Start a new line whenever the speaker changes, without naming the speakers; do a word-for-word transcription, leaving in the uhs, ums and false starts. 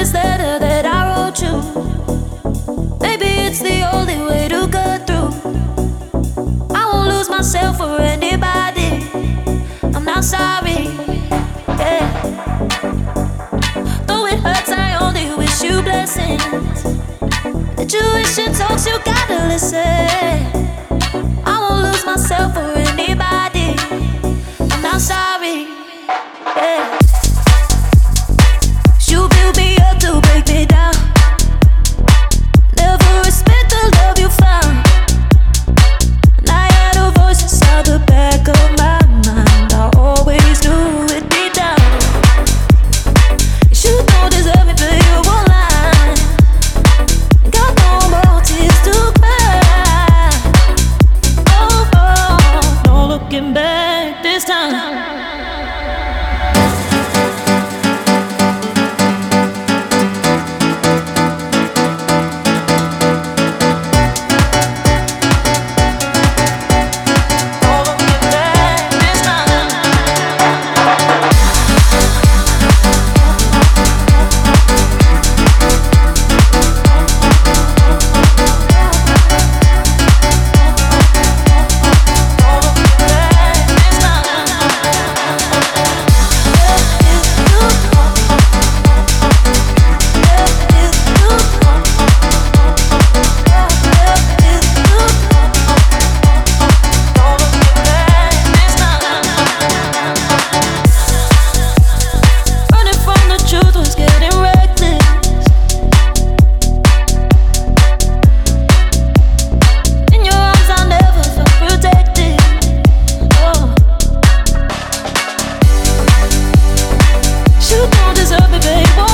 this letter that I wrote you. Maybe it's the only way to cut through. I won't lose myself for anybody. I'm not sorry. Yeah. Though it hurts, I only wish you blessings. The tuition talks, you gotta listen. I won't lose myself for anybody. I'm not sorry. Yeah. You build me up to break me down. Never respect the love you found. And I had a voice inside the back of my mind. I always knew it'd be down. You don't deserve me, but you won't lie. Got no more tears to cry. Oh, oh, no looking back this time. Deserve it, babe.